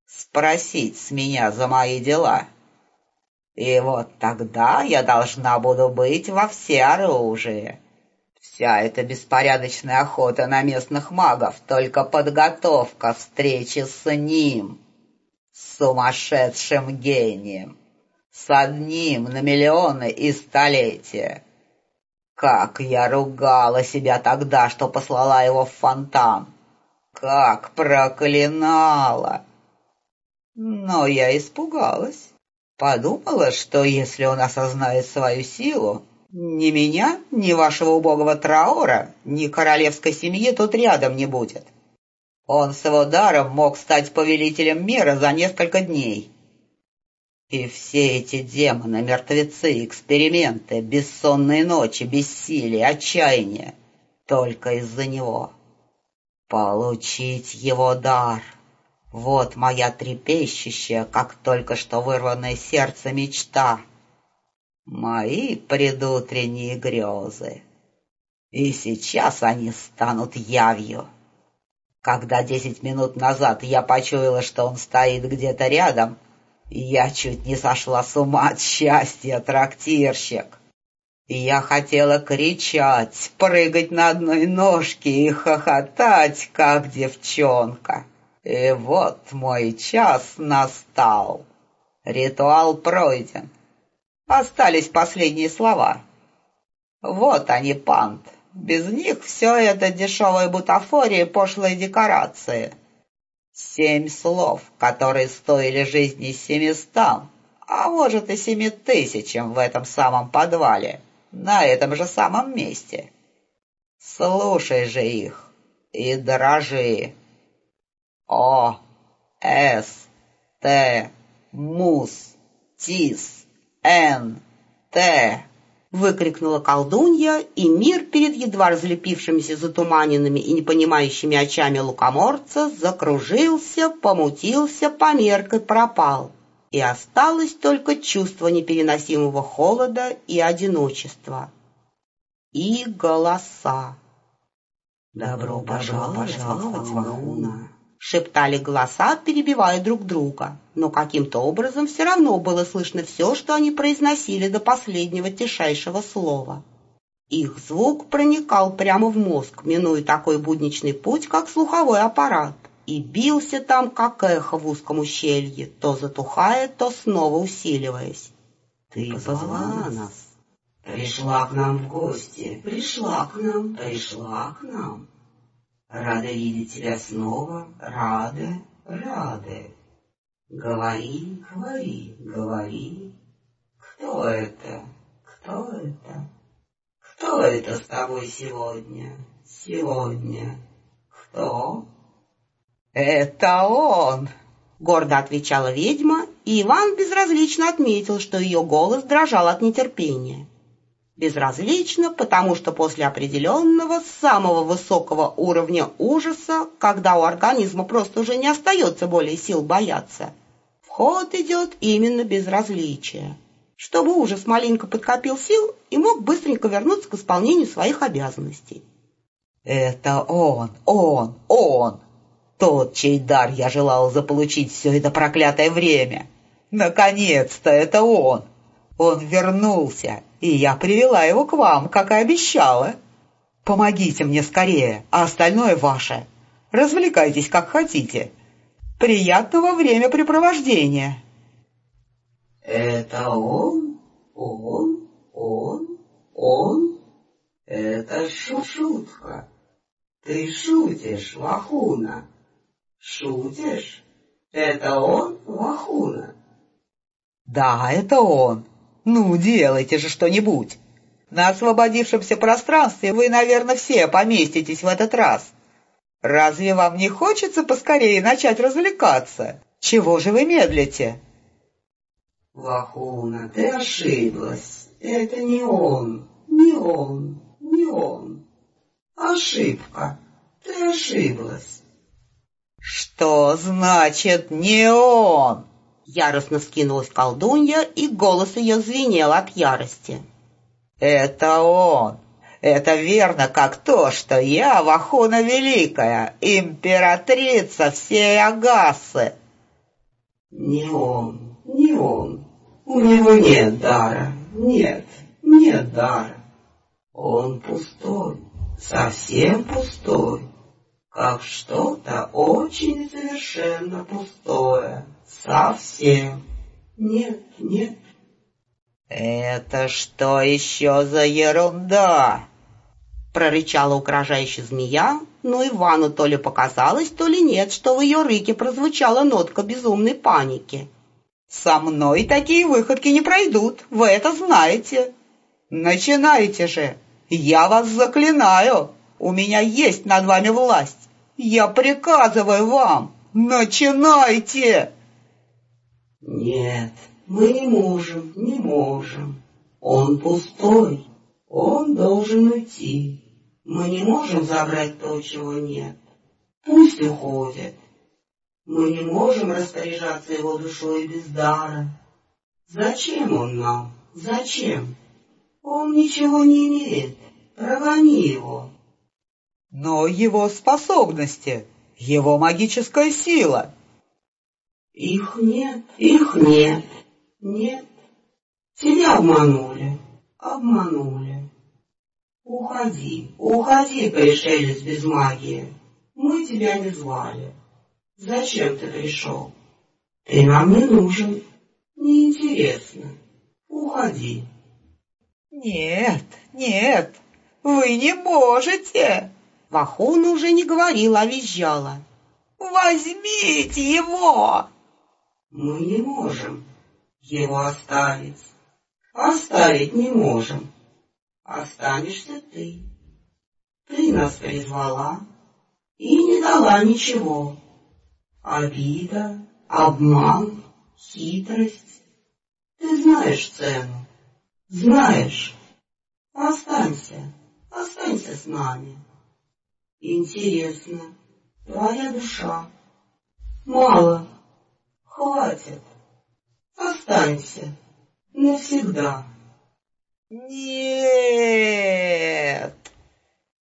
спросить с меня за мои дела. И вот тогда я должна буду быть во всеоружии. Вся эта беспорядочная охота на местных магов — только подготовка встречи с ним, сумасшедшим гением, с одним на миллионы и столетия. Как я ругала себя тогда, что послала его в фонтан! Как проклинала! Но я испугалась. Подумала, что если он осознает свою силу, ни меня, ни вашего убогого Траура, ни королевской семьи тут рядом не будет. Он с его даром мог стать повелителем мира за несколько дней. И все эти демоны, мертвецы, эксперименты, бессонные ночи, бессилие, отчаяние — только из-за него. Получить его дар — вот моя трепещущая, как только что вырванное сердце, мечта. Мои предутренние грезы. И сейчас они станут явью. Когда 10 минут назад я почуяла, что он стоит где-то рядом, я чуть не сошла с ума от счастья, трактирщик. Я хотела кричать, прыгать на одной ножке и хохотать, как девчонка. И вот мой час настал. Ритуал пройден. Остались последние слова. Вот они, пант. Без них все это дешевая бутафория и пошлые декорации. 7 слов, которые стоили жизни 700, а может и 7000 в этом самом подвале, на этом же самом месте. Слушай же их и дрожи. О, С, Т, Мус, Тис, Н, Т. Выкрикнула колдунья, и мир перед едва разлепившимися затуманенными и непонимающими очами лукоморца закружился, помутился, померк и пропал. И осталось только чувство непереносимого холода и одиночества. И голоса. «Добро пожаловать, Вахуна!» Шептали голоса, перебивая друг друга, но каким-то образом все равно было слышно все, что они произносили до последнего тишайшего слова. Их звук проникал прямо в мозг, минуя такой будничный путь, как слуховой аппарат, и бился там, как эхо в узком ущелье, то затухая, то снова усиливаясь. «Ты позвала нас, пришла к нам в гости, пришла к нам. Рада видеть тебя снова, рады. Говори. Кто это? Кто это с тобой сегодня? Кто?» «Это он!» — гордо отвечала ведьма, и Иван безразлично отметил, что ее голос дрожал от нетерпения. Безразлично, потому что после определенного, самого высокого уровня ужаса, когда у организма просто уже не остается более сил бояться, в ход идет именно безразличие, чтобы ужас маленько подкопил сил и мог быстренько вернуться к исполнению своих обязанностей. «Это он! Тот, чей дар я желал заполучить все это проклятое время! Наконец-то это он! Он вернулся, и я привела его к вам, как и обещала. Помогите мне скорее, а остальное ваше. Развлекайтесь, как хотите. Приятного времяпрепровождения!» «Это он? Это шутка. Ты шутишь, Вахуна? Шутишь? Это он, Вахуна?» «Да, это он. Ну, делайте же что-нибудь. На освободившемся пространстве вы, наверное, все поместитесь в этот раз. Разве вам не хочется поскорее начать развлекаться? Чего же вы медлите?» «Вахуна, ты ошиблась. Это не он. Ошибка. Ты ошиблась». «Что значит «не он»?» Яростно вскинулась колдунья, и голос ее звенел от ярости. «Это он. Это верно, как то, что я, Вахуна Великая, императрица всей Агассы. Не он, не он. У него нет дара, нет дара. Он пустой, совсем пустой, как что-то очень совершенно пустое. Совсем. Нет. «Это что еще за ерунда?» Прорычала угрожающая змея, но Ивану то ли показалось, то ли нет, что в ее рыке прозвучала нотка безумной паники. «Со мной такие выходки не пройдут, вы это знаете. Начинайте же, я вас заклинаю, у меня есть над вами власть. Я приказываю вам, начинайте!» Нет, мы не можем. Он пустой, он должен уйти. Мы не можем забрать то, чего нет. Пусть уходит. Мы не можем распоряжаться его душой без дара. Зачем он нам? Зачем? Он ничего не имеет. Прогони его. Но его способности, его магическая сила... Их нет. Нет. Тебя обманули. Уходи, пришелец без магии. Мы тебя не звали. Зачем ты пришел? Ты нам не нужен. Неинтересно. Уходи. «Нет, вы не можете!» Вахуна уже не говорила, а визжала. «Возьмите его!» Мы не можем его оставить. Оставить не можем. Останешься ты. Ты нас призвала и не дала ничего. Обида, обман, хитрость. Ты знаешь цену. Знаешь. Останься с нами. Интересно, твоя душа. Мало. Хватит. Останься. Навсегда. «Нет!»